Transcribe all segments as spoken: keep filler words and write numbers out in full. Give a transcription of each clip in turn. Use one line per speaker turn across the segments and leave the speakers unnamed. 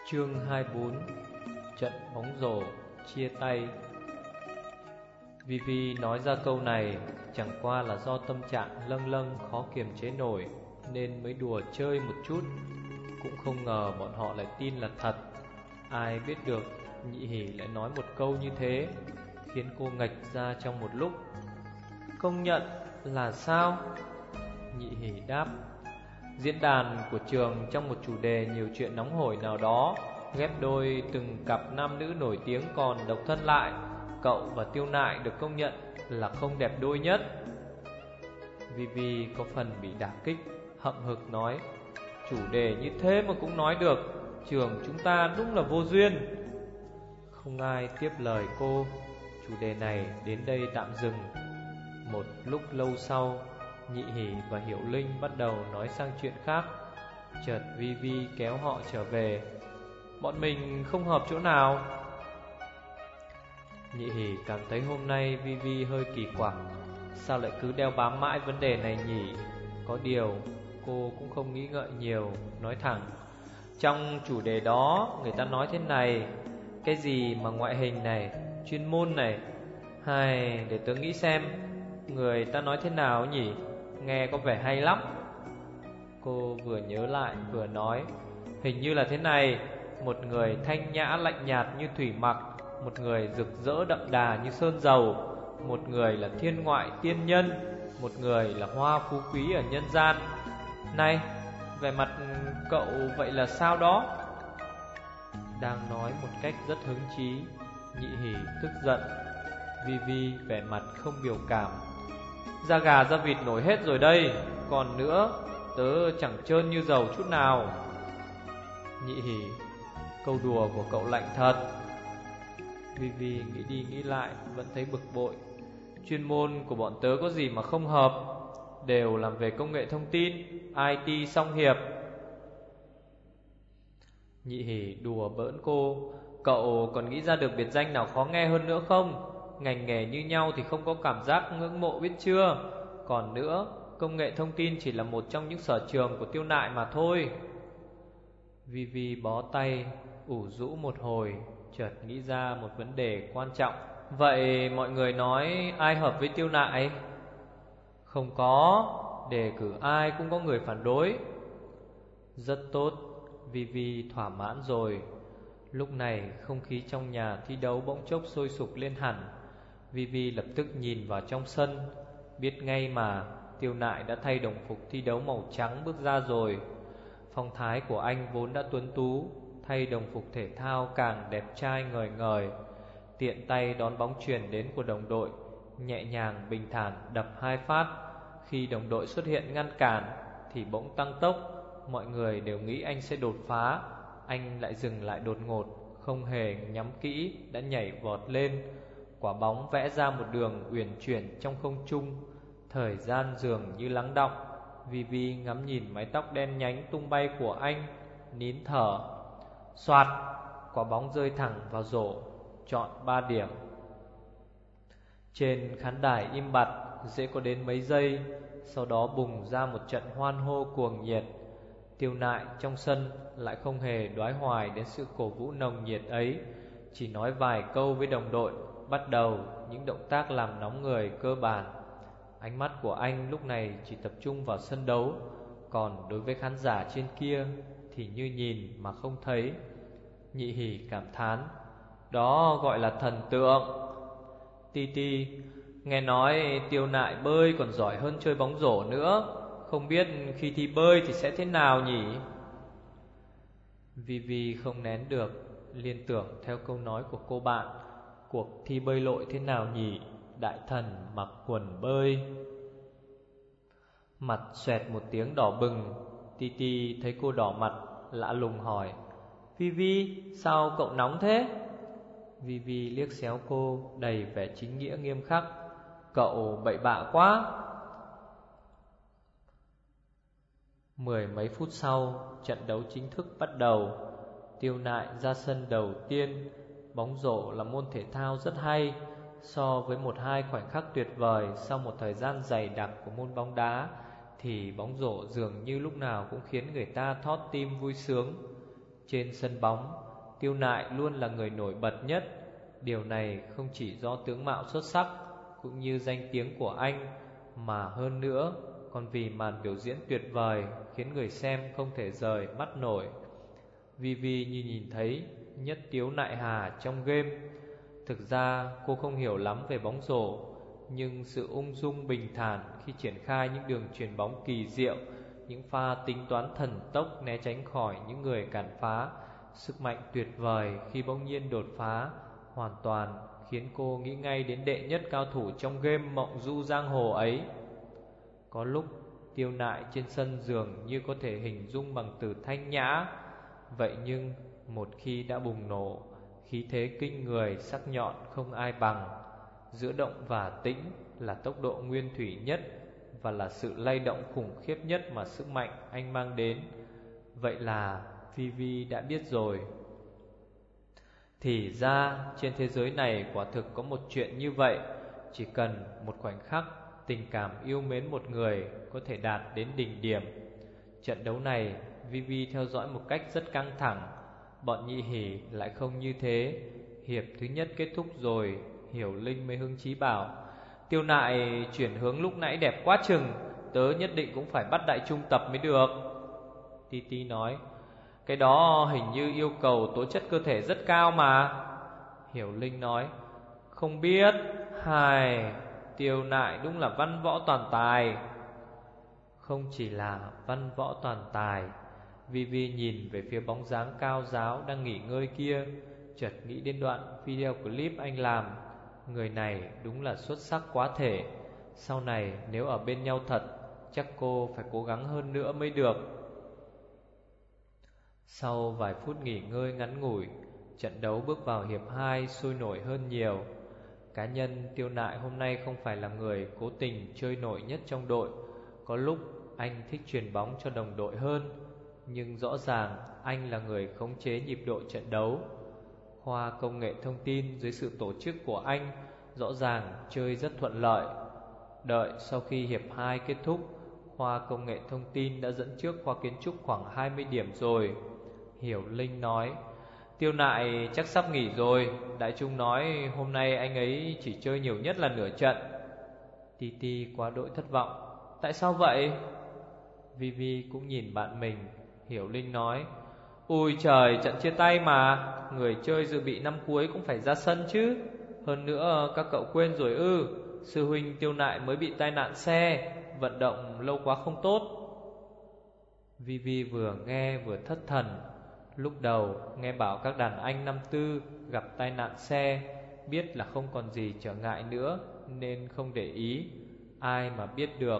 Chương hai mươi bốn. Trận bóng rổ chia tay. Vivi nói ra câu này chẳng qua là do tâm trạng lâng lâng khó kiềm chế nổi nên mới đùa chơi một chút. Cũng không ngờ bọn họ lại tin là thật. Ai biết được Nhị Hỉ lại nói một câu như thế, khiến cô ngạch ra trong một lúc. Công nhận là sao? Nhị Hỉ đáp. Diễn đàn của trường trong một chủ đề nhiều chuyện nóng hổi nào đó ghép đôi từng cặp nam nữ nổi tiếng còn độc thân lại. Cậu và Tiêu Nại được công nhận là không đẹp đôi nhất. Vivi có phần bị đả kích, hậm hực nói: chủ đề như thế mà cũng nói được, trường chúng ta đúng là vô duyên. Không ai tiếp lời cô. Chủ đề này đến đây tạm dừng. Một lúc lâu sau, Nhị Hỉ và Hiểu Linh bắt đầu nói sang chuyện khác. Chợt Vivi kéo họ trở về. Bọn mình không hợp chỗ nào? Nhị Hỉ cảm thấy hôm nay Vivi hơi kỳ quặc. Sao lại cứ đeo bám mãi vấn đề này nhỉ? Có điều cô cũng không nghĩ ngợi nhiều, nói thẳng: trong chủ đề đó người ta nói thế này: cái gì mà ngoại hình này, chuyên môn này, hay để tớ nghĩ xem người ta nói thế nào nhỉ? Nghe có vẻ hay lắm. Cô vừa nhớ lại vừa nói: hình như là thế này, một người thanh nhã lạnh nhạt như thủy mặc, một người rực rỡ đậm đà như sơn dầu, một người là thiên ngoại tiên nhân, một người là hoa phú quý ở nhân gian. Này, vẻ mặt cậu vậy là sao đó? Đang nói một cách rất hứng chí, Nhị Hỉ tức giận. Vivi vẻ mặt không biểu cảm: da gà da vịt nổi hết rồi đây. Còn nữa, tớ chẳng trơn như dầu chút nào. Nhị Hỉ: câu đùa của cậu lạnh thật. Vivi nghĩ đi nghĩ lại vẫn thấy bực bội. Chuyên môn của bọn tớ có gì mà không hợp, đều làm về công nghệ thông tin, i tê song hiệp. Nhị Hỉ đùa bỡn cô: cậu còn nghĩ ra được biệt danh nào khó nghe hơn nữa không? Ngành nghề như nhau thì không có cảm giác ngưỡng mộ biết chưa? Còn nữa, công nghệ thông tin chỉ là một trong những sở trường của Tiêu Nại mà thôi. Vivi bó tay, ủ rũ một hồi, chợt nghĩ ra một vấn đề quan trọng. Vậy mọi người nói ai hợp với Tiêu Nại? Không có, đề cử ai cũng có người phản đối. Rất tốt, Vivi thỏa mãn rồi. Lúc này không khí trong nhà thi đấu bỗng chốc sôi sục lên hẳn. Vivi lập tức nhìn vào trong sân, biết ngay mà Tiêu Nại đã thay đồng phục thi đấu màu trắng bước ra rồi. Phong thái của anh vốn đã tuấn tú, thay đồng phục thể thao càng đẹp trai ngời ngời. Tiện tay đón bóng chuyền đến của đồng đội, nhẹ nhàng bình thản đập hai phát. Khi đồng đội xuất hiện ngăn cản thì bỗng tăng tốc. Mọi người đều nghĩ anh sẽ đột phá, anh lại dừng lại đột ngột, không hề nhắm kỹ đã nhảy vọt lên. Quả bóng vẽ ra một đường uyển chuyển trong không trung. Thời gian dường như lắng đọng. Vivi ngắm nhìn mái tóc đen nhánh tung bay của anh, nín thở. Soạt, quả bóng rơi thẳng vào rổ, chọn ba điểm. Trên khán đài im bặt dễ có đến mấy giây, sau đó bùng ra một trận hoan hô cuồng nhiệt. Tiêu Nại trong sân lại không hề đoái hoài đến sự cổ vũ nồng nhiệt ấy, chỉ nói vài câu với đồng đội, bắt đầu những động tác làm nóng người cơ bản. Ánh mắt của anh lúc này chỉ tập trung vào sân đấu, còn đối với khán giả trên kia thì như nhìn mà không thấy. Nhị Hỉ cảm thán: đó gọi là thần tượng. Ti Ti: nghe nói Tiêu Nại bơi còn giỏi hơn chơi bóng rổ nữa, không biết khi thi bơi thì sẽ thế nào nhỉ? Vivi không nén được, liên tưởng theo câu nói của cô bạn: cuộc thi bơi lội thế nào nhỉ? Đại thần mặc quần bơi. Mặt xoẹt một tiếng đỏ bừng. Ti Ti thấy cô đỏ mặt, lạ lùng hỏi: Vivi, sao cậu nóng thế? Vivi liếc xéo cô, đầy vẻ chính nghĩa nghiêm khắc: cậu bậy bạ quá. Mười mấy phút sau, trận đấu chính thức bắt đầu. Tiêu Nại ra sân đầu tiên. Bóng rổ là môn thể thao rất hay. So với một hai khoảnh khắc tuyệt vời sau một thời gian dày đặc của môn bóng đá, thì bóng rổ dường như lúc nào cũng khiến người ta thót tim vui sướng. Trên sân bóng, Tiêu Nại luôn là người nổi bật nhất. Điều này không chỉ do tướng mạo xuất sắc cũng như danh tiếng của anh, mà hơn nữa còn vì màn biểu diễn tuyệt vời khiến người xem không thể rời mắt nổi. Vivi như nhìn thấy nhất Tiếu Nại Hà trong game. Thực ra cô không hiểu lắm về bóng rổ, nhưng sự ung dung bình thản khi triển khai những đường chuyền bóng kỳ diệu, những pha tính toán thần tốc né tránh khỏi những người cản phá, sức mạnh tuyệt vời khi bỗng nhiên đột phá, hoàn toàn khiến cô nghĩ ngay đến đệ nhất cao thủ trong game mộng du giang hồ ấy. Có lúc Tiêu Nại trên sân dường như có thể hình dung bằng từ thanh nhã. Vậy nhưng một khi đã bùng nổ, khí thế kinh người sắc nhọn không ai bằng. Giữa động và tĩnh là tốc độ nguyên thủy nhất, và là sự lay động khủng khiếp nhất mà sức mạnh anh mang đến. Vậy là Vivi đã biết rồi. Thì ra trên thế giới này quả thực có một chuyện như vậy. Chỉ cần một khoảnh khắc, tình cảm yêu mến một người có thể đạt đến đỉnh điểm. Trận đấu này Vivi theo dõi một cách rất căng thẳng. Bọn nhị hỉ lại không như thế. Hiệp thứ nhất kết thúc rồi, Hiểu Linh mới hứng chí bảo: Tiêu Nại chuyển hướng lúc nãy đẹp quá chừng, tớ nhất định cũng phải bắt đại trung tập mới được. Titi nói: Cái đó hình như yêu cầu tố chất cơ thể rất cao mà. Hiểu Linh nói: Không biết. Hài, Tiêu Nại đúng là văn võ toàn tài. Không chỉ là văn võ toàn tài. Vivi nhìn về phía bóng dáng cao giáo đang nghỉ ngơi kia, chợt nghĩ đến đoạn video clip anh làm. Người này đúng là xuất sắc quá thể. Sau này nếu ở bên nhau thật, chắc cô phải cố gắng hơn nữa mới được. Sau vài phút nghỉ ngơi ngắn ngủi, trận đấu bước vào hiệp hai sôi nổi hơn nhiều. Cá nhân Tiêu Nại hôm nay không phải là người cố tình chơi nổi nhất trong đội. Có lúc anh thích chuyền bóng cho đồng đội hơn, nhưng rõ ràng anh là người khống chế nhịp độ trận đấu. Khoa công nghệ thông tin dưới sự tổ chức của anh rõ ràng chơi rất thuận lợi. Đợi sau khi hiệp hai kết thúc, khoa công nghệ thông tin đã dẫn trước khoa kiến trúc khoảng hai mươi điểm rồi. Hiểu Linh nói: Tiêu Nại chắc sắp nghỉ rồi. Đại Trung nói hôm nay anh ấy chỉ chơi nhiều nhất là nửa trận. Titi quá đỗi thất vọng: Tại sao vậy? Vivi cũng nhìn bạn mình. Hiểu Linh nói: Ui trời, trận chia tay mà, người chơi dự bị năm cuối cũng phải ra sân chứ. Hơn nữa các cậu quên rồi ư? Sư huynh Tiêu Nại mới bị tai nạn xe, vận động lâu quá không tốt. Vivi vừa nghe vừa thất thần. Lúc đầu nghe bảo các đàn anh năm tư gặp tai nạn xe, biết là không còn gì trở ngại nữa nên không để ý. Ai mà biết được.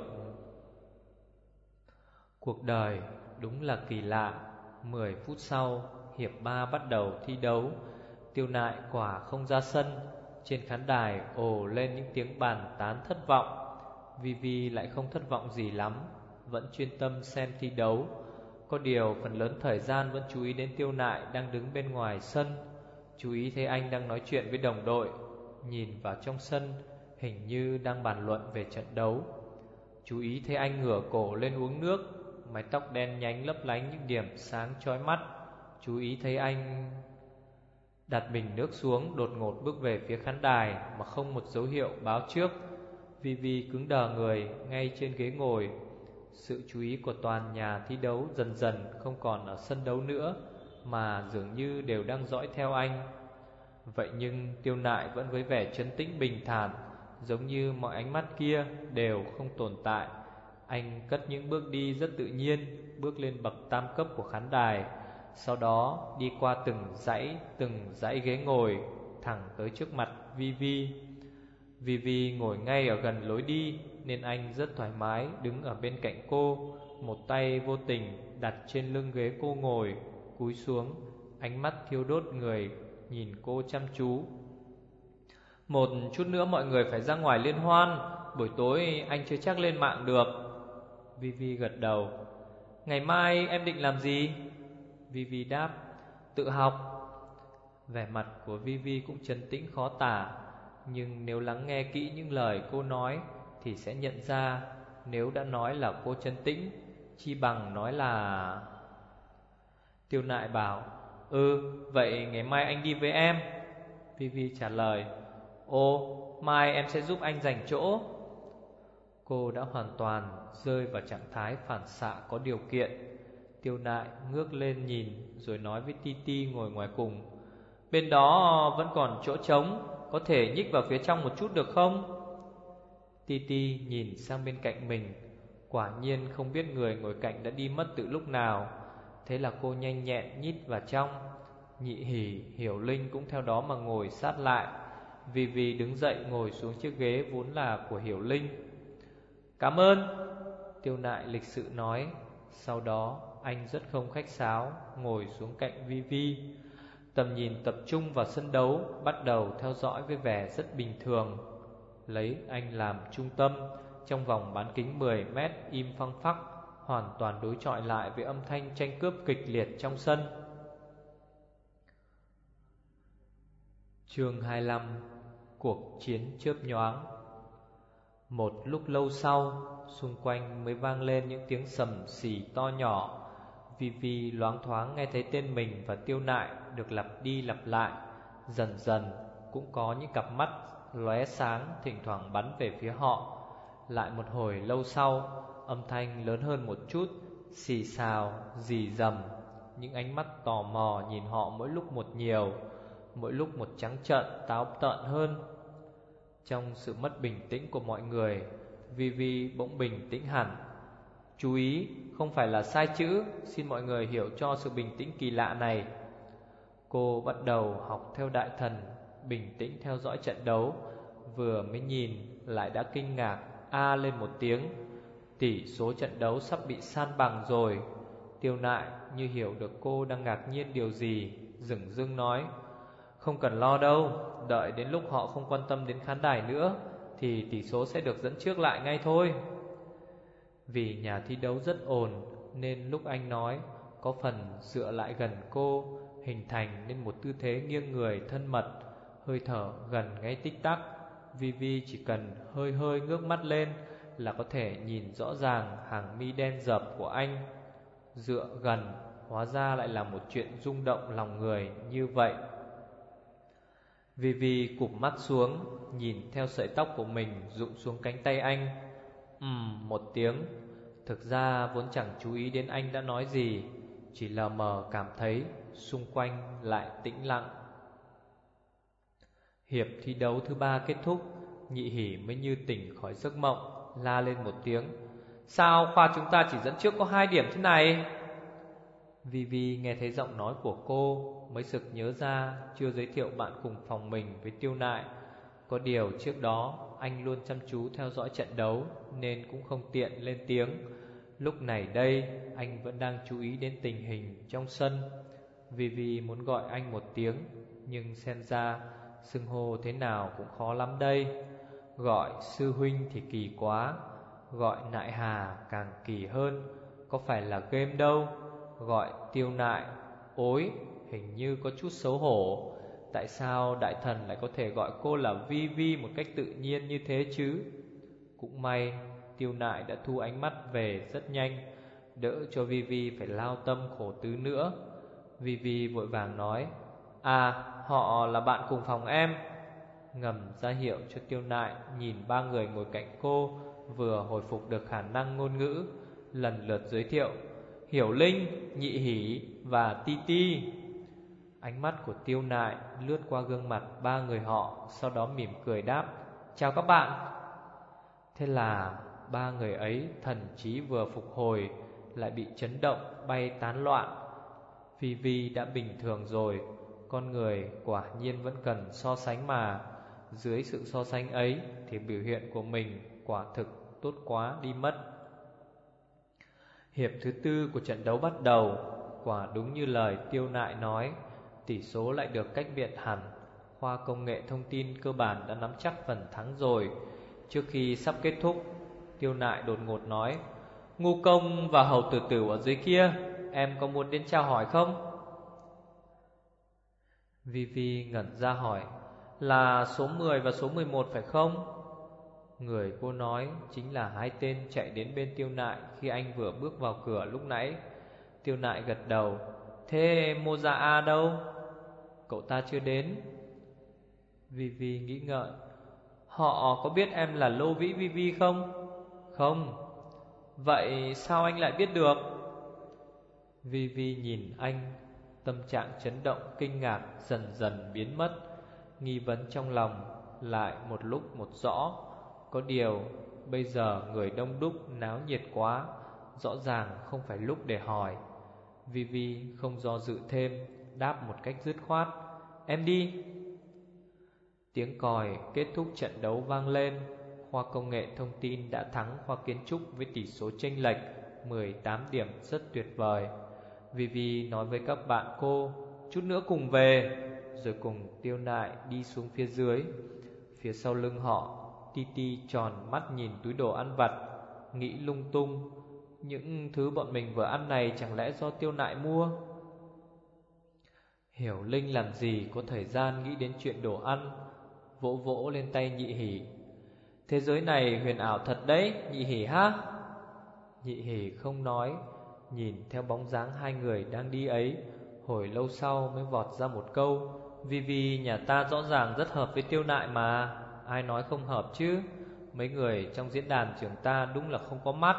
Cuộc đời đúng là kỳ lạ. Mười phút sau, hiệp ba bắt đầu thi đấu. Tiêu Nại quả không ra sân. Trên khán đài ồ lên những tiếng bàn tán thất vọng. Vivi lại không thất vọng gì lắm, vẫn chuyên tâm xem thi đấu. Có điều phần lớn thời gian vẫn chú ý đến Tiêu Nại đang đứng bên ngoài sân. Chú ý thấy anh đang nói chuyện với đồng đội. Nhìn vào trong sân, hình như đang bàn luận về trận đấu. Chú ý thấy anh ngửa cổ lên uống nước, mái tóc đen nhánh lấp lánh những điểm sáng chói mắt. Chú ý thấy anh đặt bình nước xuống, đột ngột bước về phía khán đài mà không một dấu hiệu báo trước. Vivi cứng đờ người ngay trên ghế ngồi. Sự chú ý của toàn nhà thi đấu dần dần không còn ở sân đấu nữa, mà dường như đều đang dõi theo anh. Vậy nhưng Tiêu Nại vẫn với vẻ trấn tĩnh bình thản, giống như mọi ánh mắt kia đều không tồn tại. Anh cất những bước đi rất tự nhiên, bước lên bậc tam cấp của khán đài, sau đó đi qua từng dãy, từng dãy ghế ngồi, thẳng tới trước mặt Vivi. Vivi ngồi ngay ở gần lối đi, nên anh rất thoải mái đứng ở bên cạnh cô. Một tay vô tình đặt trên lưng ghế cô ngồi, cúi xuống, ánh mắt thiêu đốt người, nhìn cô chăm chú. Một chút nữa mọi người phải ra ngoài liên hoan, buổi tối anh chưa chắc lên mạng được. Vivi gật đầu. Ngày mai em định làm gì? Vivi đáp: Tự học. Vẻ mặt của Vivi cũng trấn tĩnh khó tả, nhưng nếu lắng nghe kỹ những lời cô nói thì sẽ nhận ra, nếu đã nói là cô trấn tĩnh, chi bằng nói là... Tiêu Nại bảo: Ừ, vậy ngày mai anh đi với em. Vivi trả lời. Ồ, mai em sẽ giúp anh giành chỗ. Cô đã hoàn toàn rơi vào trạng thái phản xạ có điều kiện. Tiêu Nại ngước lên nhìn rồi nói với Titi ngồi ngoài cùng. Bên đó vẫn còn chỗ trống, có thể nhích vào phía trong một chút được không? Titi nhìn sang bên cạnh mình. Quả nhiên không biết người ngồi cạnh đã đi mất từ lúc nào. Thế là cô nhanh nhẹn nhít vào trong. Nhị Hỉ, Hiểu Linh cũng theo đó mà ngồi sát lại. Vivi đứng dậy ngồi xuống chiếc ghế vốn là của Hiểu Linh. Cảm ơn, Tiêu Nại lịch sự nói. Sau đó anh rất không khách sáo ngồi xuống cạnh Vivi. Tầm nhìn tập trung vào sân đấu bắt đầu theo dõi với vẻ rất bình thường. Lấy anh làm trung tâm, trong vòng bán kính mười mét im phăng phắc, hoàn toàn đối chọi lại với âm thanh tranh cướp kịch liệt trong sân. Chương hai mươi lăm. Cuộc chiến chớp nhoáng. Một lúc lâu sau, xung quanh mới vang lên những tiếng sầm xì to nhỏ. Vivi loáng thoáng nghe thấy tên mình và Tiêu Nại được lặp đi lặp lại. Dần dần cũng có những cặp mắt lóe sáng thỉnh thoảng bắn về phía họ. Lại một hồi lâu sau, âm thanh lớn hơn một chút, xì xào, rì rầm. Những ánh mắt tò mò nhìn họ mỗi lúc một nhiều, mỗi lúc một trắng trợn táo tợn hơn. Trong sự mất bình tĩnh của mọi người, Vivi bỗng bình tĩnh hẳn. Chú ý, không phải là sai chữ, xin mọi người hiểu cho sự bình tĩnh kỳ lạ này. Cô bắt đầu học theo đại thần, bình tĩnh theo dõi trận đấu. Vừa mới nhìn lại đã kinh ngạc a lên một tiếng. Tỷ số trận đấu sắp bị san bằng rồi. Tiêu Nại như hiểu được cô đang ngạc nhiên điều gì, dửng dưng nói. Không cần lo đâu, đợi đến lúc họ không quan tâm đến khán đài nữa thì tỷ số sẽ được dẫn trước lại ngay thôi. Vì nhà thi đấu rất ồn nên lúc anh nói, có phần dựa lại gần cô, hình thành nên một tư thế nghiêng người thân mật, hơi thở gần ngay tích tắc. Vivi chỉ cần hơi hơi ngước mắt lên là có thể nhìn rõ ràng hàng mi đen dập của anh. Dựa gần hóa ra lại là một chuyện rung động lòng người như vậy. Vivi cụp mắt xuống, nhìn theo sợi tóc của mình rụng xuống cánh tay anh. Ừm một tiếng. Thực ra vốn chẳng chú ý đến anh đã nói gì, chỉ lờ mờ cảm thấy xung quanh lại tĩnh lặng. Hiệp thi đấu thứ ba kết thúc, Nhị Hỉ mới như tỉnh khỏi giấc mộng, la lên một tiếng. Sao khoa chúng ta chỉ dẫn trước có hai điểm thế này? Vivi nghe thấy giọng nói của cô mới sực nhớ ra chưa giới thiệu bạn cùng phòng mình với Tiêu Nại. Có điều trước đó anh luôn chăm chú theo dõi trận đấu nên cũng không tiện lên tiếng. Lúc này đây anh vẫn đang chú ý đến tình hình trong sân. Vivi muốn gọi anh một tiếng, nhưng xem ra xưng hô thế nào cũng khó lắm đây. Gọi sư huynh thì kỳ quá, gọi Nại Hà càng kỳ hơn. Có phải là game đâu. Gọi Tiêu Nại, ối, hình như có chút xấu hổ. Tại sao đại thần lại có thể gọi cô là Vivi một cách tự nhiên như thế chứ? Cũng may Tiêu Nại đã thu ánh mắt về rất nhanh, đỡ cho Vivi phải lao tâm khổ tứ nữa. Vivi vội vàng nói. À, họ là bạn cùng phòng em. Ngầm ra hiệu cho Tiêu Nại nhìn ba người ngồi cạnh cô vừa hồi phục được khả năng ngôn ngữ, lần lượt giới thiệu. Hiểu Linh, Nhị Hỉ và Titi. Ánh mắt của Tiêu Nại lướt qua gương mặt ba người họ, sau đó mỉm cười đáp. Chào các bạn. Thế là ba người ấy thần trí vừa phục hồi lại bị chấn động bay tán loạn. Vivi đã bình thường rồi, con người quả nhiên vẫn cần so sánh mà. Dưới sự so sánh ấy thì biểu hiện của mình quả thực tốt quá đi mất. Hiệp thứ tư của trận đấu bắt đầu. Quả đúng như lời Tiêu Nại nói, tỷ số lại được cách biệt hẳn. Khoa công nghệ thông tin cơ bản đã nắm chắc phần thắng rồi. Trước khi sắp kết thúc, Tiêu Nại đột ngột nói. Ngu Công và Hầu Tử Tử ở dưới kia, em có muốn đến chào hỏi không? Vivi ngẩn ra hỏi. Là số mười và số mười một phải không? Người cô nói chính là hai tên chạy đến bên Tiêu Nại khi anh vừa bước vào cửa lúc nãy. Tiêu Nại gật đầu. Thế Moza A đâu? Cậu ta chưa đến. Vivi nghĩ ngợi. Họ có biết em là Lô Vĩ Vivi không? Không. Vậy sao anh lại biết được? Vivi nhìn anh, tâm trạng chấn động kinh ngạc dần dần biến mất. Nghi vấn trong lòng lại một lúc một rõ. Có điều bây giờ người đông đúc náo nhiệt quá, rõ ràng không phải lúc để hỏi. Vivi không do dự thêm, đáp một cách dứt khoát. Em đi. Tiếng còi kết thúc trận đấu vang lên. Khoa công nghệ thông tin đã thắng khoa kiến trúc với tỷ số chênh lệch mười tám điểm rất tuyệt vời. Vivi nói với các bạn cô, chút nữa cùng về. Rồi cùng Tiêu Nại đi xuống phía dưới. Phía sau lưng họ, Titi tròn mắt nhìn túi đồ ăn vặt, nghĩ lung tung. Những thứ bọn mình vừa ăn này chẳng lẽ do Tiêu Nại mua? Hiểu Linh làm gì có thời gian nghĩ đến chuyện đồ ăn, vỗ vỗ lên tay Nhị Hỉ. Thế giới này huyền ảo thật đấy, Nhị Hỉ ha. Nhị Hỉ không nói, nhìn theo bóng dáng hai người đang đi ấy. Hồi lâu sau mới vọt ra một câu. Vivi nhà ta rõ ràng rất hợp với Tiêu Nại mà. Ai nói không hợp chứ? Mấy người trong diễn đàn trường ta đúng là không có mắt.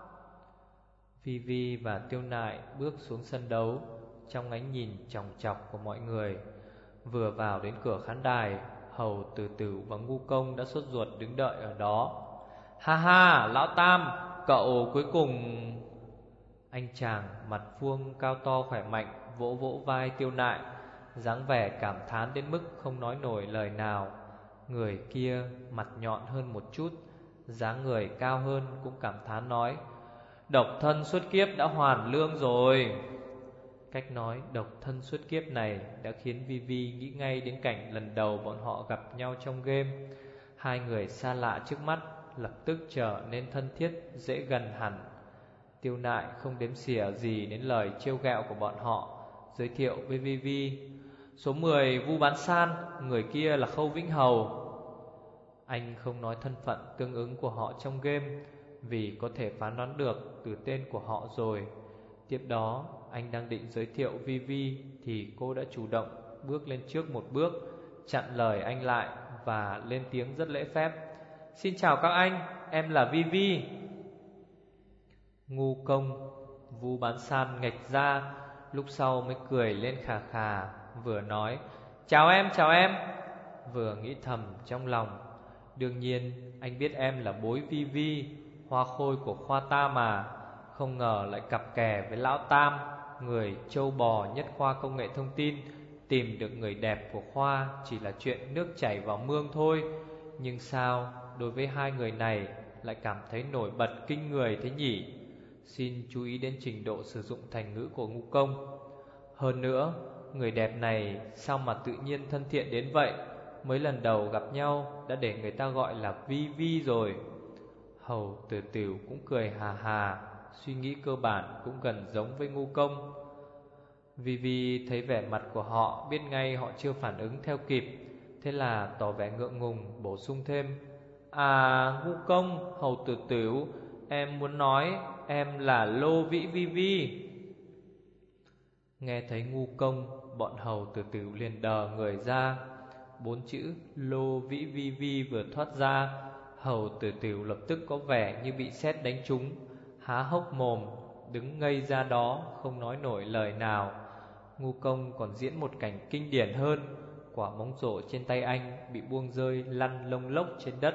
Vivi và Tiêu Nại bước xuống sân đấu trong ánh nhìn chòng chọc của mọi người. Vừa vào đến cửa khán đài, Hầu Từ Từ và Ngu Công đã sốt ruột đứng đợi ở đó. Ha ha, Lão Tam, cậu cuối cùng... Anh chàng mặt vuông cao to khỏe mạnh vỗ vỗ vai Tiêu Nại, dáng vẻ cảm thán đến mức không nói nổi lời nào. Người kia mặt nhọn hơn một chút, dáng người cao hơn cũng cảm thán nói, độc thân suốt kiếp đã hoàn lương rồi. Cách nói độc thân suốt kiếp này đã khiến Vivi nghĩ ngay đến cảnh lần đầu bọn họ gặp nhau trong game. Hai người xa lạ trước mắt lập tức trở nên thân thiết, dễ gần hẳn. Tiêu Nại không đếm xỉa gì đến lời trêu ghẹo của bọn họ, giới thiệu với Vivi, số mười Vu Bán San, người kia là Khâu Vĩnh Hầu. Anh không nói thân phận tương ứng của họ trong game, vì có thể phán đoán được từ tên của họ rồi. Tiếp đó anh đang định giới thiệu Vivi thì cô đã chủ động bước lên trước một bước, chặn lời anh lại và lên tiếng rất lễ phép, xin chào các anh, em là Vivi. Ngu Công, Vu Bán San nghệch ra, lúc sau mới cười lên khà khà, vừa nói chào em, chào em, vừa nghĩ thầm trong lòng, đương nhiên anh biết em là bối Vivi, hoa khôi của khoa ta mà. Không ngờ lại cặp kè với Lão Tam, người trâu bò nhất khoa công nghệ thông tin. Tìm được người đẹp của khoa chỉ là chuyện nước chảy vào mương thôi. Nhưng sao đối với hai người này lại cảm thấy nổi bật kinh người thế nhỉ? Xin chú ý đến trình độ sử dụng thành ngữ của Ngu Công. Hơn nữa, người đẹp này sao mà tự nhiên thân thiện đến vậy? Mới lần đầu gặp nhau đã để người ta gọi là Vi Vi rồi. Hầu Tử Tử cũng cười hà hà, suy nghĩ cơ bản cũng gần giống với Ngu Công. Vi Vi thấy vẻ mặt của họ, biết ngay họ chưa phản ứng theo kịp, thế là tỏ vẻ ngượng ngùng bổ sung thêm, à Ngu Công, Hầu Tử Tử, em muốn nói em là Lô Vĩ Vi Vi. Nghe thấy Ngu Công, bọn Hầu Tử Tử liền đờ người ra. Bốn chữ Lô Vĩ Vi Vi vừa thoát ra, Hầu Tử Tử lập tức có vẻ như bị sét đánh trúng, há hốc mồm, đứng ngây ra đó không nói nổi lời nào. Ngu Công còn diễn một cảnh kinh điển hơn, quả bóng rổ trên tay anh bị buông rơi lăn lông lốc trên đất.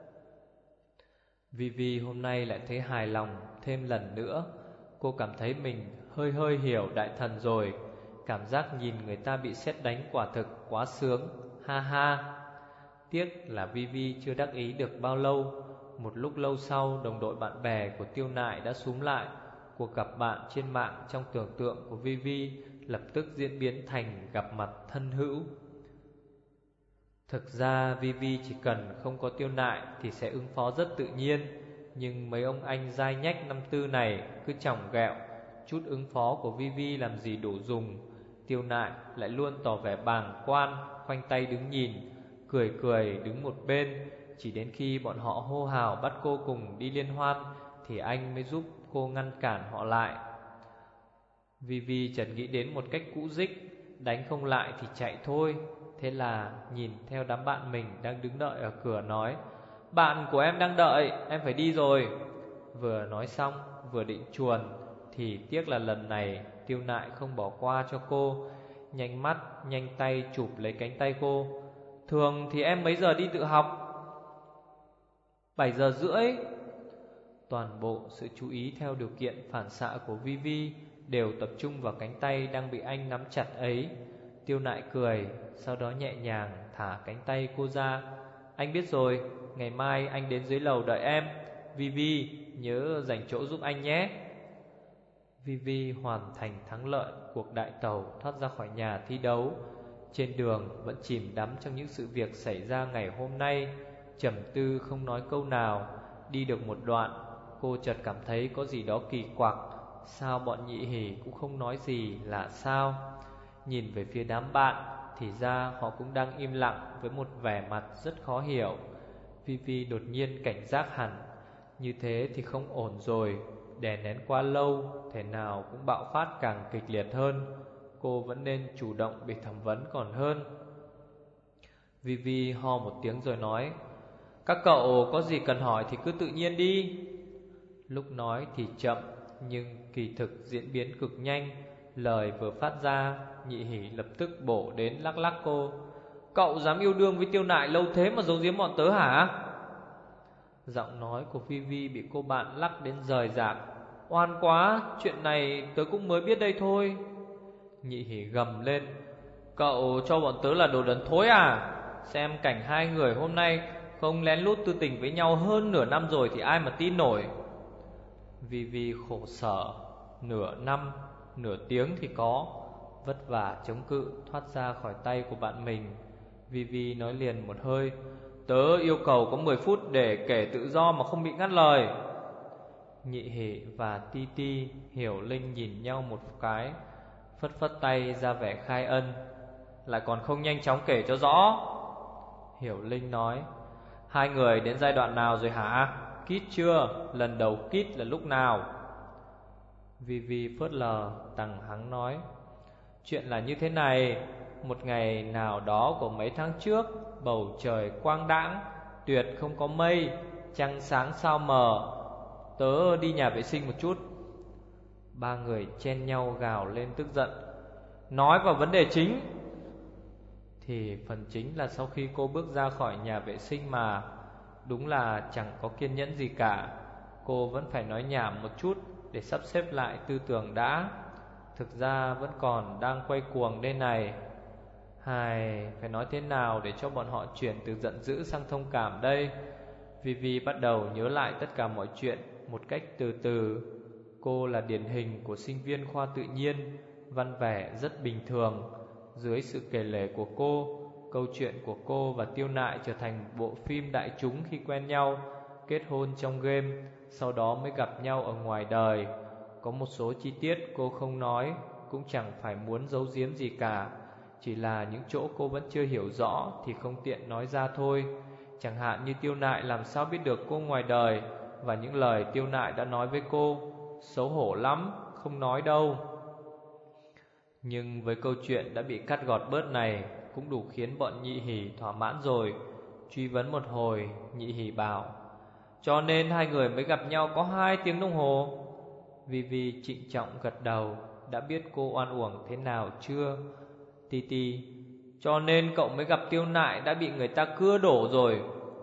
Vivi hôm nay lại thấy hài lòng thêm lần nữa. Cô cảm thấy mình hơi hơi hiểu đại thần rồi. Cảm giác nhìn người ta bị sét đánh quả thực quá sướng. Ha ha. Tiếc là Vivi chưa đắc ý được bao lâu. Một lúc lâu sau, đồng đội bạn bè của Tiêu Nại đã xúm lại. Cuộc gặp bạn trên mạng trong tưởng tượng của Vivi lập tức diễn biến thành gặp mặt thân hữu. Thực ra Vivi chỉ cần không có Tiêu Nại thì sẽ ứng phó rất tự nhiên. Nhưng mấy ông anh dai nhách năm tư này cứ chỏng ghẹo, chút ứng phó của Vivi làm gì đủ dùng. Tiêu Nại lại luôn tỏ vẻ bàng quan, khoanh tay đứng nhìn, cười cười đứng một bên. Chỉ đến khi bọn họ hô hào bắt cô cùng đi liên hoan thì anh mới giúp cô ngăn cản họ lại. Vivi chợt nghĩ đến một cách cũ dích, đánh không lại thì chạy thôi. Thế là nhìn theo đám bạn mình đang đứng đợi ở cửa nói: "Bạn của em đang đợi, em phải đi rồi." Vừa nói xong vừa định chuồn, thì tiếc là lần này Tiêu Nại không bỏ qua cho cô, nhanh mắt nhanh tay chụp lấy cánh tay cô. "Thường thì em mấy giờ đi tự học?" Bảy giờ rưỡi." Toàn bộ sự chú ý theo điều kiện phản xạ của Vivi đều tập trung vào cánh tay đang bị anh nắm chặt ấy. Tiêu Nại cười, sau đó nhẹ nhàng thả cánh tay cô ra. "Anh biết rồi, ngày mai anh đến dưới lầu đợi em. Vivi, nhớ dành chỗ giúp anh nhé." Vivi hoàn thành thắng lợi cuộc đại tàu thoát ra khỏi nhà thi đấu. Trên đường vẫn chìm đắm trong những sự việc xảy ra ngày hôm nay, trầm tư không nói câu nào. Đi được một đoạn, cô chợt cảm thấy có gì đó kỳ quặc. Sao bọn Nhị Hỉ cũng không nói gì là sao? Nhìn về phía đám bạn, thì ra họ cũng đang im lặng với một vẻ mặt rất khó hiểu. Vivi đột nhiên cảnh giác hẳn. Như thế thì không ổn rồi. Đè nén quá lâu, thể nào cũng bạo phát càng kịch liệt hơn. Cô vẫn nên chủ động bị thẩm vấn còn hơn. Vivi ho một tiếng rồi nói: "Các cậu có gì cần hỏi thì cứ tự nhiên đi." Lúc nói thì chậm, nhưng kỳ thực diễn biến cực nhanh. Lời vừa phát ra, Nhị Hỉ lập tức bổ đến lắc lắc cô: "Cậu dám yêu đương với Tiêu Nại lâu thế mà giấu giếm bọn tớ hả?" Giọng nói của Vivi bị cô bạn lắc đến rời rạc. "Oan quá, chuyện này tớ cũng mới biết đây thôi." Nhị Hỉ gầm lên: "Cậu cho bọn tớ là đồ đần thối à? Xem cảnh hai người hôm nay không lén lút tư tình với nhau hơn nửa năm rồi thì ai mà tin nổi." Vivi khổ sở: "Nửa năm, nửa tiếng thì có." Vất vả chống cự thoát ra khỏi tay của bạn mình. Vivi nói liền một hơi: "Tớ yêu cầu có mười phút để kể tự do mà không bị ngắt lời." Nhị Hỉ và Ti Ti, Hiểu Linh nhìn nhau một cái, phất phất tay ra vẻ khai ân: "Lại còn không nhanh chóng kể cho rõ." Hiểu Linh nói: "Hai người đến giai đoạn nào rồi hả? Kít chưa? Lần đầu kít là lúc nào?" Vivi phớt lờ, tằng hắng nói: "Chuyện là như thế này. Một ngày nào đó của mấy tháng trước, bầu trời quang đãng, tuyệt không có mây, trăng sáng sao mờ. Tớ đi nhà vệ sinh một chút." Ba người chen nhau gào lên tức giận: "Nói vào vấn đề chính." Thì phần chính là sau khi cô bước ra khỏi nhà vệ sinh mà. Đúng là chẳng có kiên nhẫn gì cả. Cô vẫn phải nói nhảm một chút để sắp xếp lại tư tưởng đã. Thực ra vẫn còn đang quay cuồng đây này. Hài, phải nói thế nào để cho bọn họ chuyển từ giận dữ sang thông cảm đây? Vivi bắt đầu nhớ lại tất cả mọi chuyện một cách từ từ. Cô là điển hình của sinh viên khoa tự nhiên, văn vẻ rất bình thường. Dưới sự kể lể của cô, câu chuyện của cô và Tiêu Nại trở thành bộ phim đại chúng khi quen nhau, kết hôn trong game, sau đó mới gặp nhau ở ngoài đời. Có một số chi tiết cô không nói, cũng chẳng phải muốn giấu giếm gì cả, chỉ là những chỗ cô vẫn chưa hiểu rõ thì không tiện nói ra thôi. Chẳng hạn như Tiêu Nại làm sao biết được cô ngoài đời, và những lời Tiêu Nại đã nói với cô. Xấu hổ lắm, không nói đâu. Nhưng với câu chuyện đã bị cắt gọt bớt này cũng đủ khiến bọn Nhị Hỉ thỏa mãn rồi. Truy vấn một hồi, Nhị Hỉ bảo: "Cho nên hai người mới gặp nhau có hai tiếng đồng hồ." Vivi trịnh trọng gật đầu, đã biết cô oan uổng thế nào chưa? Ti Ti: "Cho nên cậu mới gặp Tiêu Nại đã bị người ta cưa đổ rồi."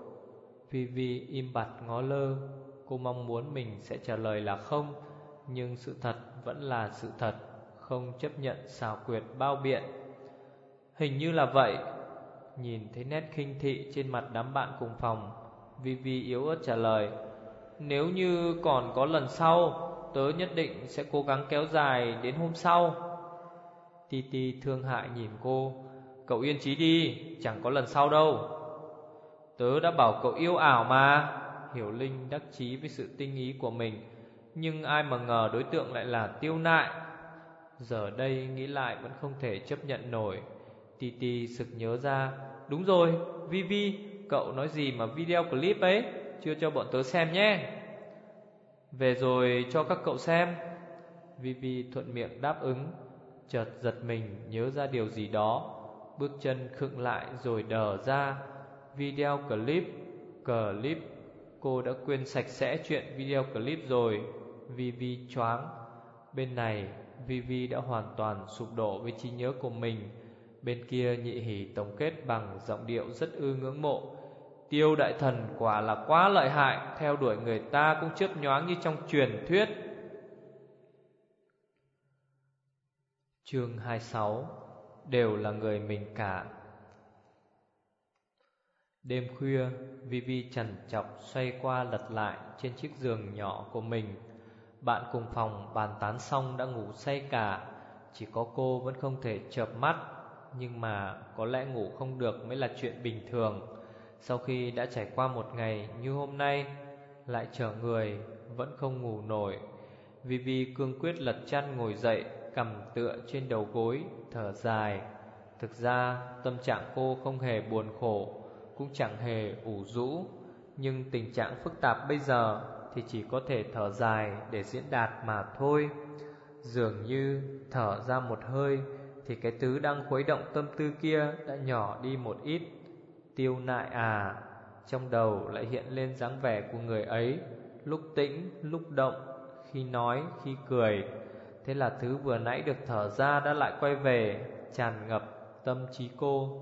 Vivi im bặt ngó lơ. Cô mong muốn mình sẽ trả lời là không, nhưng sự thật vẫn là sự thật, không chấp nhận xảo quyệt bao biện. "Hình như là vậy." Nhìn thấy nét khinh thị trên mặt đám bạn cùng phòng, Vivi yếu ớt trả lời: "Nếu như còn có lần sau, tớ nhất định sẽ cố gắng kéo dài đến hôm sau." Ti Ti thương hại nhìn cô: "Cậu yên chí đi, chẳng có lần sau đâu." "Tớ đã bảo cậu yêu ảo mà." Hiểu Linh đắc chí với sự tinh ý của mình, nhưng ai mà ngờ đối tượng lại là Tiêu Nại. Giờ đây nghĩ lại vẫn không thể chấp nhận nổi. Ti Ti sực nhớ ra: "Đúng rồi, Vivi, cậu nói gì mà video clip ấy chưa cho bọn tớ xem nhé." "Về rồi cho các cậu xem." Vivi thuận miệng đáp ứng, chợt giật mình nhớ ra điều gì đó, bước chân khựng lại rồi đờ ra. Video clip, clip, cô đã quên sạch sẽ chuyện video clip rồi. Vivi choáng. Bên này, Vivi đã hoàn toàn sụp đổ với trí nhớ của mình. Bên kia Nhị Hỉ tổng kết bằng giọng điệu rất ư ngưỡng mộ. Tiêu đại thần quả là quá lợi hại, theo đuổi người ta cũng chớp nhoáng như trong truyền thuyết. Chương hai mươi sáu. Đều là người mình cả. Đêm khuya, Vivi trằn trọc xoay qua lật lại trên chiếc giường nhỏ của mình. Bạn cùng phòng bàn tán xong đã ngủ say cả, chỉ có cô vẫn không thể chợp mắt. Nhưng mà có lẽ ngủ không được mới là chuyện bình thường. Sau khi đã trải qua một ngày như hôm nay, lại trở người vẫn không ngủ nổi. Vivi cương quyết lật chăn ngồi dậy, cằm tựa trên đầu gối, thở dài. Thực ra tâm trạng cô không hề buồn khổ, cũng chẳng hề ủ rũ. Nhưng tình trạng phức tạp bây giờ thì chỉ có thể thở dài để diễn đạt mà thôi. Dường như thở ra một hơi thì cái thứ đang khuấy động tâm tư kia đã nhỏ đi một ít. Tiêu Nại à, trong đầu lại hiện lên dáng vẻ của người ấy, lúc tĩnh, lúc động, khi nói, khi cười. Thế là thứ vừa nãy được thở ra đã lại quay về, tràn ngập tâm trí cô.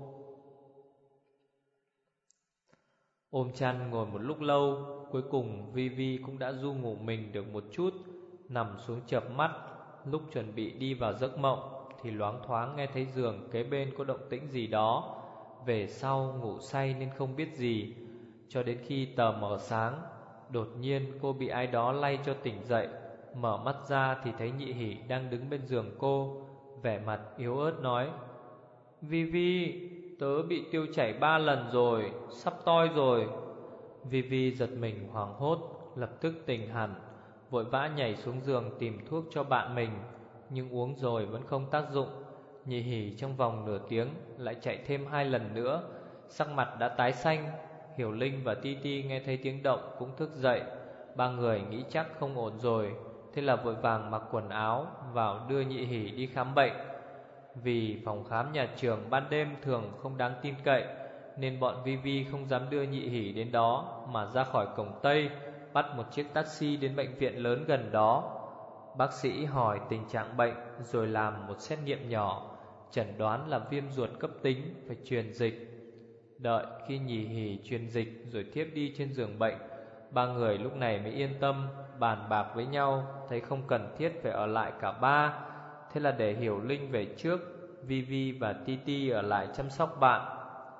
Ôm chăn ngồi một lúc lâu, cuối cùng Vivi cũng đã ru ngủ mình được một chút. Nằm xuống chợp mắt, lúc chuẩn bị đi vào giấc mộng thì loáng thoáng nghe thấy giường kế bên có động tĩnh gì đó. Về sau ngủ say nên không biết gì, cho đến khi tờ mờ sáng, đột nhiên cô bị ai đó lay cho tỉnh dậy. Mở mắt ra thì thấy Nhị Hỉ đang đứng bên giường cô, vẻ mặt yếu ớt nói: Vivi, tớ bị tiêu chảy ba lần rồi, sắp toi rồi. Vivi giật mình hoảng hốt, lập tức tỉnh hẳn, vội vã nhảy xuống giường tìm thuốc cho bạn mình. Nhưng uống rồi vẫn không tác dụng. Nhị Hỉ trong vòng nửa tiếng lại chạy thêm hai lần nữa, sắc mặt đã tái xanh. Hiểu Linh và Ti Ti nghe thấy tiếng động cũng thức dậy. Ba người nghĩ chắc không ổn rồi, thế là vội vàng mặc quần áo vào đưa Nhị Hỉ đi khám bệnh. Vì phòng khám nhà trường ban đêm thường không đáng tin cậy, nên bọn Vivi không dám đưa Nhị Hỉ đến đó, mà ra khỏi cổng Tây bắt một chiếc taxi đến bệnh viện lớn gần đó. Bác sĩ hỏi tình trạng bệnh rồi làm một xét nghiệm nhỏ, chẩn đoán là viêm ruột cấp tính, phải truyền dịch. Đợi khi Nhị Hỉ truyền dịch rồi thiếp đi trên giường bệnh, ba người lúc này mới yên tâm, bàn bạc với nhau, thấy không cần thiết phải ở lại cả ba. Thế là để Hiểu Linh về trước, Vivi và Ti Ti ở lại chăm sóc bạn.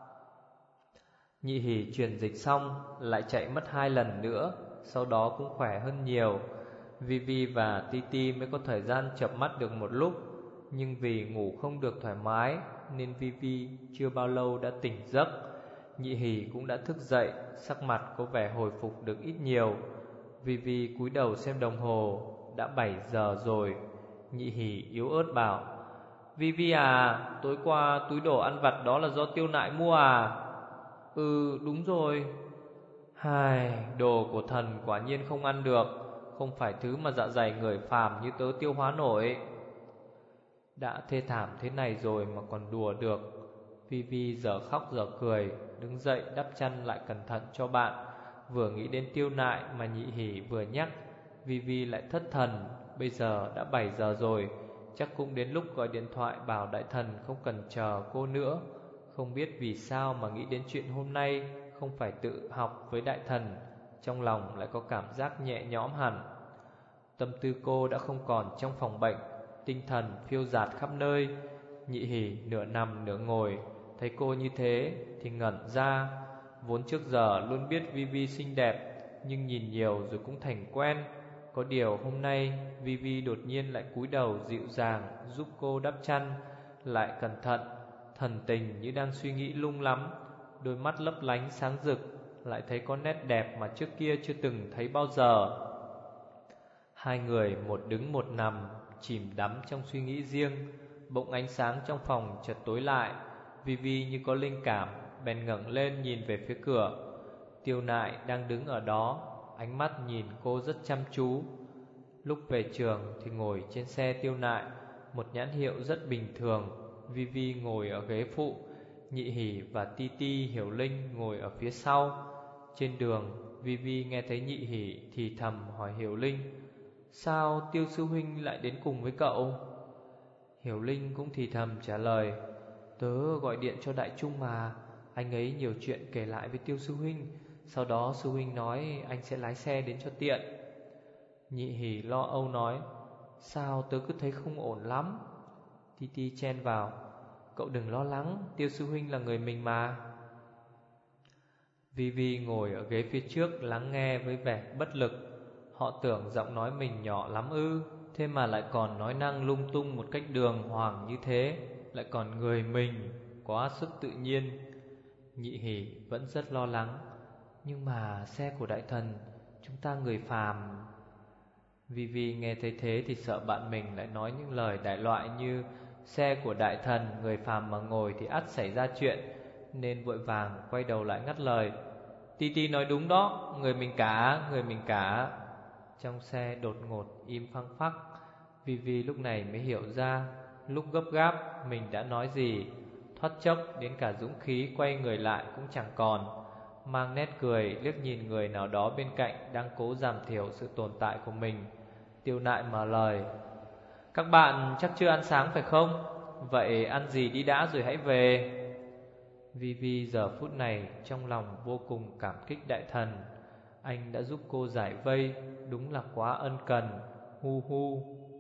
Nhị Hỉ truyền dịch xong lại chạy mất hai lần nữa, sau đó cũng khỏe hơn nhiều. Vivi và Ti Ti mới có thời gian chợp mắt được một lúc. Nhưng vì ngủ không được thoải mái nên Vivi chưa bao lâu đã tỉnh giấc. Nhị Hỉ cũng đã thức dậy, sắc mặt có vẻ hồi phục được ít nhiều. Vivi cúi đầu xem đồng hồ, đã bảy giờ rồi. Nhị Hỉ yếu ớt bảo: Vivi à, tối qua túi đồ ăn vặt đó là do Tiêu Nại mua à? Ừ, đúng rồi. Hai, đồ của thần quả nhiên không ăn được, không phải thứ mà dạ dày người phàm như tớ tiêu hóa nổi. Đã thê thảm thế này rồi mà còn đùa được. Vivi giờ khóc giờ cười, đứng dậy đắp chăn lại cẩn thận cho bạn. Vừa nghĩ đến Tiêu Nại mà Nhị Hỉ vừa nhắc, Vivi lại thất thần. Bây giờ đã bảy giờ rồi, chắc cũng đến lúc gọi điện thoại bảo đại thần không cần chờ cô nữa. Không biết vì sao mà nghĩ đến chuyện hôm nay không phải tự học với đại thần, trong lòng lại có cảm giác nhẹ nhõm hẳn. Tâm tư cô đã không còn trong phòng bệnh, tinh thần phiêu dạt khắp nơi. Nhị Hỉ nửa nằm nửa ngồi, thấy cô như thế thì ngẩn ra. Vốn trước giờ luôn biết Vivi xinh đẹp, nhưng nhìn nhiều rồi cũng thành quen. Có điều hôm nay Vivi đột nhiên lại cúi đầu dịu dàng giúp cô đắp chăn, lại cẩn thận, thần tình như đang suy nghĩ lung lắm. Đôi mắt lấp lánh sáng rực, lại thấy có nét đẹp mà trước kia chưa từng thấy bao giờ. Hai người một đứng một nằm, chìm đắm trong suy nghĩ riêng. Bỗng ánh sáng trong phòng chợt tối lại. Vivi như có linh cảm, bèn ngẩng lên nhìn về phía cửa. Tiêu Nại đang đứng ở đó, ánh mắt nhìn cô rất chăm chú. Lúc về trường thì ngồi trên xe Tiêu Nại, một nhãn hiệu rất bình thường. Vi Vi ngồi ở ghế phụ, Nhị Hỉ và Ti Ti, Hiểu Linh ngồi ở phía sau. Trên đường, Vi Vi nghe thấy Nhị Hỉ thì thầm hỏi Hiểu Linh: sao Tiêu sư huynh lại đến cùng với cậu? Hiểu Linh cũng thì thầm trả lời: tớ gọi điện cho Đại Trung mà, anh ấy nhiều chuyện kể lại với Tiêu sư huynh. Sau đó sư huynh nói anh sẽ lái xe đến cho tiện. Nhị Hỉ lo âu nói: sao tớ cứ thấy không ổn lắm. Ti Ti chen vào: cậu đừng lo lắng, Tiêu sư huynh là người mình mà. Vi Vi ngồi ở ghế phía trước lắng nghe với vẻ bất lực. Họ tưởng giọng nói mình nhỏ lắm ư? Thế mà lại còn nói năng lung tung một cách đường hoàng như thế, lại còn người mình, quá sức tự nhiên. Nhị Hỉ vẫn rất lo lắng: nhưng mà xe của đại thần, chúng ta người phàm. Vi Vi nghe thấy thế thì sợ bạn mình lại nói những lời đại loại như xe của đại thần, người phàm mà ngồi thì ắt xảy ra chuyện, nên vội vàng quay đầu lại ngắt lời: Ti Ti nói đúng đó, người mình cả, người mình cả. Trong xe đột ngột im phăng phắc. Vi Vi lúc này mới hiểu ra lúc gấp gáp mình đã nói gì. Thoát chốc đến cả dũng khí quay người lại cũng chẳng còn. Mang nét cười liếc nhìn người nào đó bên cạnh đang cố giảm thiểu sự tồn tại của mình, Tiêu Nại mở lời: các bạn chắc chưa ăn sáng phải không? Vậy ăn gì đi đã rồi hãy về. Vi Vi giờ phút này trong lòng vô cùng cảm kích đại thần. Anh đã giúp cô giải vây, đúng là quá ân cần. Hu hu.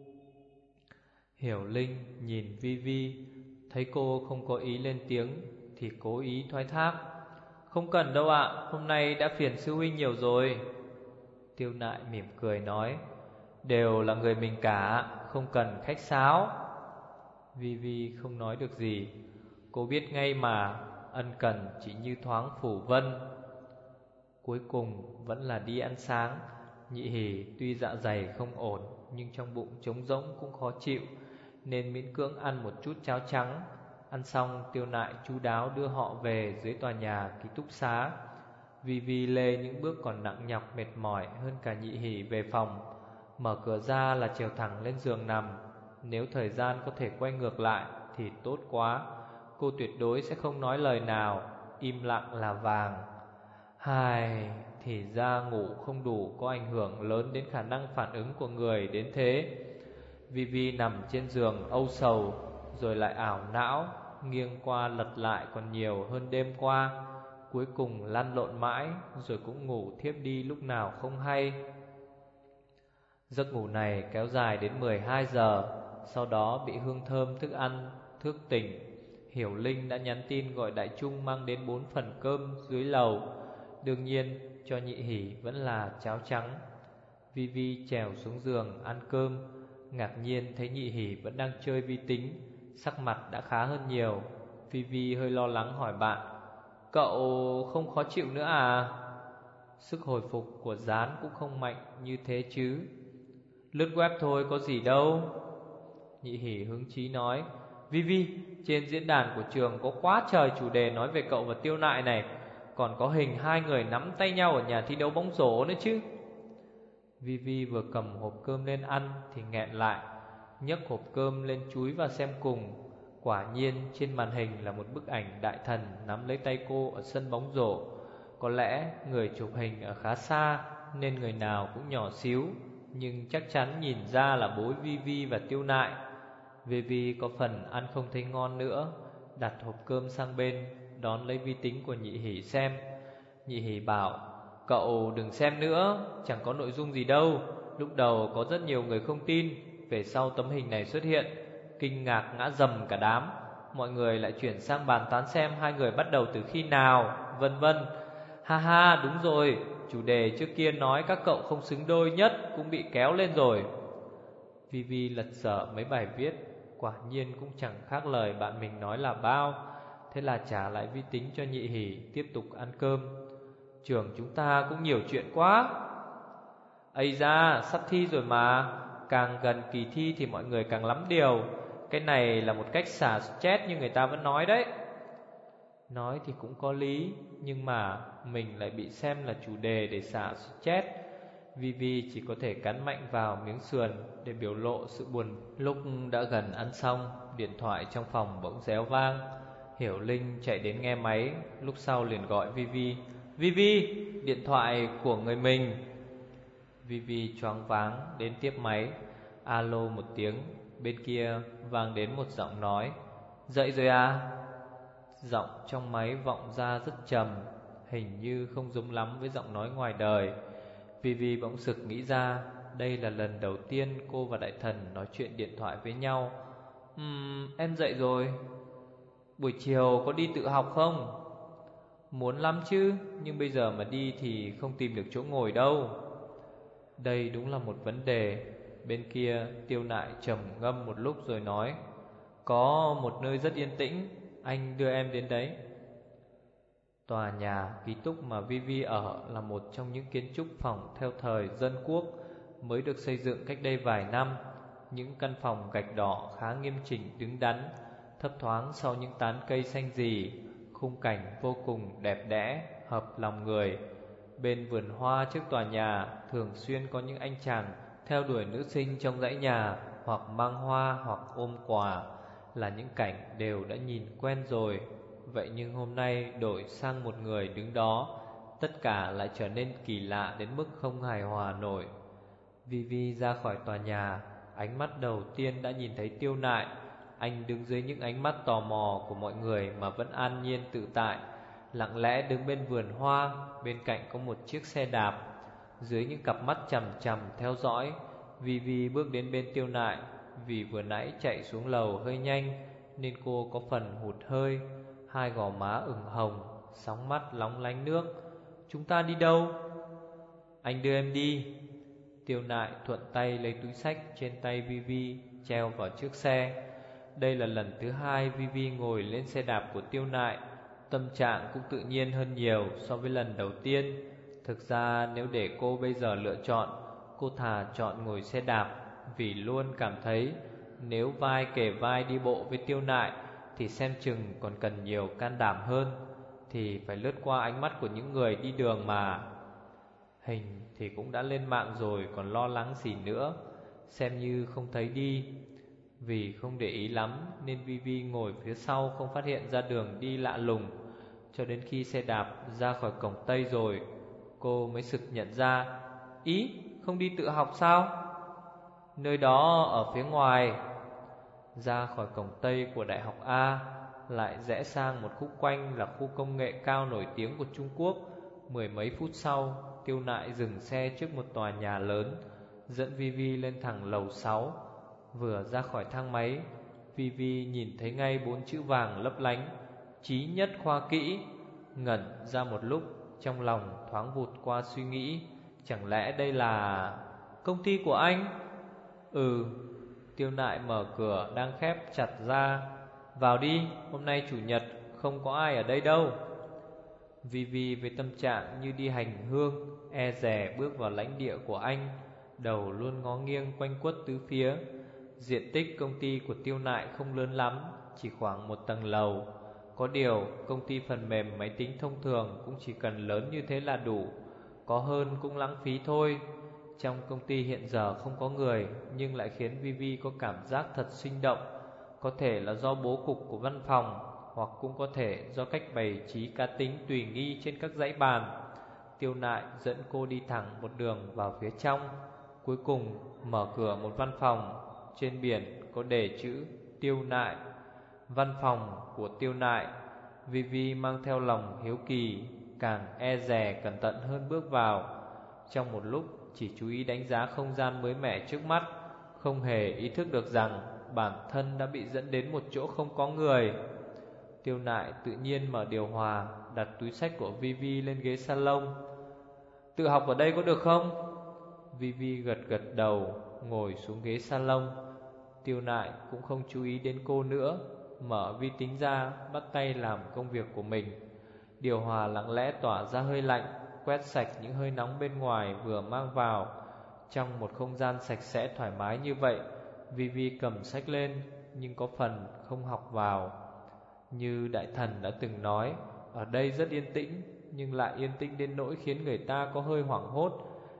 Hiểu Linh nhìn Vi Vi, thấy cô không có ý lên tiếng thì cố ý thoái thác: không cần đâu ạ, hôm nay đã phiền sư huynh nhiều rồi. Tiêu Nại mỉm cười nói: đều là người mình cả, không cần khách sáo. Vi Vi không nói được gì. Cô biết ngay mà, ân cần chỉ như thoáng phủ vân. Cuối cùng vẫn là đi ăn sáng. Nhị Hỉ tuy dạ dày không ổn, nhưng trong bụng trống rỗng cũng khó chịu, nên miễn cưỡng ăn một chút cháo trắng. Ăn xong, Tiêu Nại chu đáo đưa họ về dưới tòa nhà ký túc xá. Vi Vi lê những bước còn nặng nhọc mệt mỏi hơn cả Nhị Hỉ về phòng. Mở cửa ra là trèo thẳng lên giường nằm. Nếu thời gian có thể quay ngược lại thì tốt quá. Cô tuyệt đối sẽ không nói lời nào, im lặng là vàng. Hai, thì ra ngủ không đủ có ảnh hưởng lớn đến khả năng phản ứng của người đến thế. Vi Vi nằm trên giường âu sầu, rồi lại ảo não, nghiêng qua lật lại còn nhiều hơn đêm qua. Cuối cùng lăn lộn mãi, rồi cũng ngủ thiếp đi lúc nào không hay. Giấc ngủ này kéo dài đến mười hai giờ. Sau đó bị hương thơm thức ăn thức tỉnh. Hiểu Linh đã nhắn tin gọi Đại Trung mang đến bốn phần cơm dưới lầu. Đương nhiên cho Nhị Hỉ vẫn là cháo trắng. Vi Vi trèo xuống giường ăn cơm, ngạc nhiên thấy Nhị Hỉ vẫn đang chơi vi tính, sắc mặt đã khá hơn nhiều. Vi Vi hơi lo lắng hỏi bạn: cậu không khó chịu nữa à? Sức hồi phục của Gián cũng không mạnh như thế chứ. Lướt web thôi có gì đâu. Nhị Hỉ hứng chí nói: Vi Vi, trên diễn đàn của trường có quá trời chủ đề nói về cậu và Tiêu Nại này. Còn có hình hai người nắm tay nhau ở nhà thi đấu bóng rổ nữa chứ. Vi Vi vừa cầm hộp cơm lên ăn thì nghẹn lại, nhấc hộp cơm lên chúi vào xem cùng. Quả nhiên trên màn hình là một bức ảnh đại thần nắm lấy tay cô ở sân bóng rổ. Có lẽ người chụp hình ở khá xa nên người nào cũng nhỏ xíu, nhưng chắc chắn nhìn ra là bối Vi Vi và Tiêu Nại. Vi Vi có phần ăn không thấy ngon nữa, đặt hộp cơm sang bên, đón lấy vi tính của Nhị Hỉ xem. Nhị Hỉ bảo: cậu đừng xem nữa, chẳng có nội dung gì đâu. Lúc đầu có rất nhiều người không tin, về sau tấm hình này xuất hiện, kinh ngạc ngã rầm cả đám. Mọi người lại chuyển sang bàn tán xem hai người bắt đầu từ khi nào, vân vân. Ha ha, đúng rồi, chủ đề trước kia nói các cậu không xứng đôi nhất cũng bị kéo lên rồi. Vi Vi lật dở mấy bài viết, quả nhiên cũng chẳng khác lời bạn mình nói là bao. Thế là trả lại vi tính cho Nhị Hỉ, tiếp tục ăn cơm. Trường chúng ta cũng nhiều chuyện quá. Ây da, sắp thi rồi mà. Càng gần kỳ thi thì mọi người càng lắm điều. Cái này là một cách xả stress như người ta vẫn nói đấy. Nói thì cũng có lý, nhưng mà mình lại bị xem là chủ đề để xả stress. Vivi chỉ có thể cắn mạnh vào miếng sườn để biểu lộ sự buồn. Lúc đã gần ăn xong, điện thoại trong phòng bỗng réo vang. Hiểu Linh chạy đến nghe máy, lúc sau liền gọi Vivi. Vivi, điện thoại của người mình. Vivi choáng váng đến tiếp máy. Alo một tiếng, bên kia vang đến một giọng nói. Dậy rồi à? Giọng trong máy vọng ra rất trầm, hình như không giống lắm với giọng nói ngoài đời. Vivi bỗng sực nghĩ ra đây là lần đầu tiên cô và Đại Thần nói chuyện điện thoại với nhau. Ừm, em dậy rồi. Buổi chiều có đi tự học không? Muốn lắm chứ, nhưng bây giờ mà đi thì không tìm được chỗ ngồi đâu. Đây đúng là một vấn đề. Bên kia Tiêu Nại trầm ngâm một lúc rồi nói. Có một nơi rất yên tĩnh, anh đưa em đến đấy. Tòa nhà ký túc mà Vivi ở là một trong những kiến trúc phòng theo thời dân quốc, mới được xây dựng cách đây vài năm. Những căn phòng gạch đỏ khá nghiêm chỉnh đứng đắn, thấp thoáng sau những tán cây xanh rì. Khung cảnh vô cùng đẹp đẽ, hợp lòng người. Bên vườn hoa trước tòa nhà thường xuyên có những anh chàng theo đuổi nữ sinh trong dãy nhà, hoặc mang hoa hoặc ôm quà, là những cảnh đều đã nhìn quen rồi. Vậy nhưng hôm nay đổi sang một người đứng đó, tất cả lại trở nên kỳ lạ đến mức không hài hòa nổi. Vivi ra khỏi tòa nhà, ánh mắt đầu tiên đã nhìn thấy Tiêu Nại. Anh đứng dưới những ánh mắt tò mò của mọi người mà vẫn an nhiên tự tại, lặng lẽ đứng bên vườn hoa. Bên cạnh có một chiếc xe đạp. Dưới những cặp mắt chằm chằm theo dõi, Vivi bước đến bên Tiêu Nại. Vì vừa nãy chạy xuống lầu hơi nhanh nên cô có phần hụt hơi, hai gò má ửng hồng, sóng mắt lóng lánh nước. Chúng ta đi đâu? Anh đưa em đi. Tiêu Nại thuận tay lấy túi xách trên tay Vivi, treo vào trước xe. Đây là lần thứ hai Vivi ngồi lên xe đạp của Tiêu Nại. Tâm trạng cũng tự nhiên hơn nhiều so với lần đầu tiên. Thực ra nếu để cô bây giờ lựa chọn, cô thà chọn ngồi xe đạp, vì luôn cảm thấy nếu vai kề vai đi bộ với Tiêu Nại thì xem chừng còn cần nhiều can đảm hơn. Thì phải lướt qua ánh mắt của những người đi đường mà. Hình thì cũng đã lên mạng rồi, còn lo lắng gì nữa. Xem như không thấy đi. Vì không để ý lắm nên Vivi ngồi phía sau, không phát hiện ra đường đi lạ lùng. Cho đến khi xe đạp ra khỏi cổng Tây rồi, cô mới sực nhận ra. Ý, không đi tự học sao? Nơi đó ở phía ngoài. Ra khỏi cổng Tây của Đại học A, lại rẽ sang một khúc quanh là khu công nghệ cao nổi tiếng của Trung Quốc. Mười mấy phút sau, Tiêu Nại dừng xe trước một tòa nhà lớn, dẫn Vivi lên thẳng lầu sáu. Vừa ra khỏi thang máy, Vivi nhìn thấy ngay bốn chữ vàng lấp lánh: Chí Nhất Khoa Kỹ. Ngẩn ra một lúc, trong lòng thoáng vụt qua suy nghĩ, chẳng lẽ đây là công ty của anh? Ừ. Tiêu Nại mở cửa đang khép chặt ra. Vào đi, hôm nay chủ nhật, không có ai ở đây đâu. Vivi với tâm trạng như đi hành hương, e dè bước vào lãnh địa của anh, đầu luôn ngó nghiêng quanh quất tứ phía. Diện tích công ty của Tiêu Nại không lớn lắm, chỉ khoảng một tầng lầu. Có điều công ty phần mềm máy tính thông thường cũng chỉ cần lớn như thế là đủ, có hơn cũng lãng phí thôi. Trong công ty hiện giờ không có người, nhưng lại khiến Vivi có cảm giác thật sinh động. Có thể là do bố cục của văn phòng, hoặc cũng có thể do cách bày trí cá tính tùy nghi trên các dãy bàn. Tiêu Nại dẫn cô đi thẳng một đường vào phía trong, cuối cùng mở cửa một văn phòng. Trên biển có đề chữ Tiêu Nại. Văn phòng của Tiêu Nại. Vivi mang theo lòng hiếu kỳ, càng e dè cẩn thận hơn bước vào. Trong một lúc chỉ chú ý đánh giá không gian mới mẻ trước mắt, không hề ý thức được rằng bản thân đã bị dẫn đến một chỗ không có người. Tiêu Nại tự nhiên mở điều hòa, đặt túi xách của Vivi lên ghế salon. Tự học ở đây có được không? Vivi gật gật đầu, ngồi xuống ghế salon. Tiêu Nại cũng không chú ý đến cô nữa, mở vi tính ra, bắt tay làm công việc của mình. Điều hòa lặng lẽ tỏa ra hơi lạnh, quét sạch những hơi nóng bên ngoài vừa mang vào. Trong một không gian sạch sẽ thoải mái như vậy, Vivi cầm sách lên, nhưng có phần không học vào. Như Đại Thần đã từng nói, ở đây rất yên tĩnh, nhưng lại yên tĩnh đến nỗi khiến người ta có hơi hoảng hốt.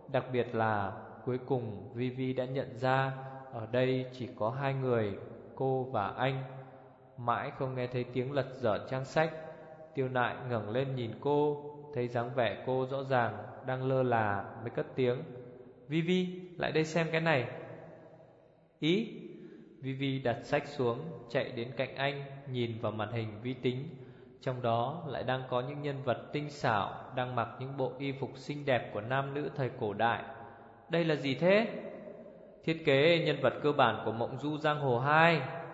Đặc biệt là cuối cùng Vivi đã nhận ra ở đây chỉ có hai người, cô và anh. Mãi không nghe thấy tiếng lật dở trang sách, Tiêu Nại ngẩng lên nhìn cô, thấy dáng vẻ cô rõ ràng đang lơ là mới cất tiếng: Vivi, lại đây xem cái này. Ý? Vivi đặt sách xuống, chạy đến cạnh anh, nhìn vào màn hình vi tính. Trong đó lại đang có những nhân vật tinh xảo đang mặc những bộ y phục xinh đẹp của nam nữ thời cổ đại. Đây là gì thế? Thiết kế nhân vật cơ bản của Mộng Du Giang Hồ hai.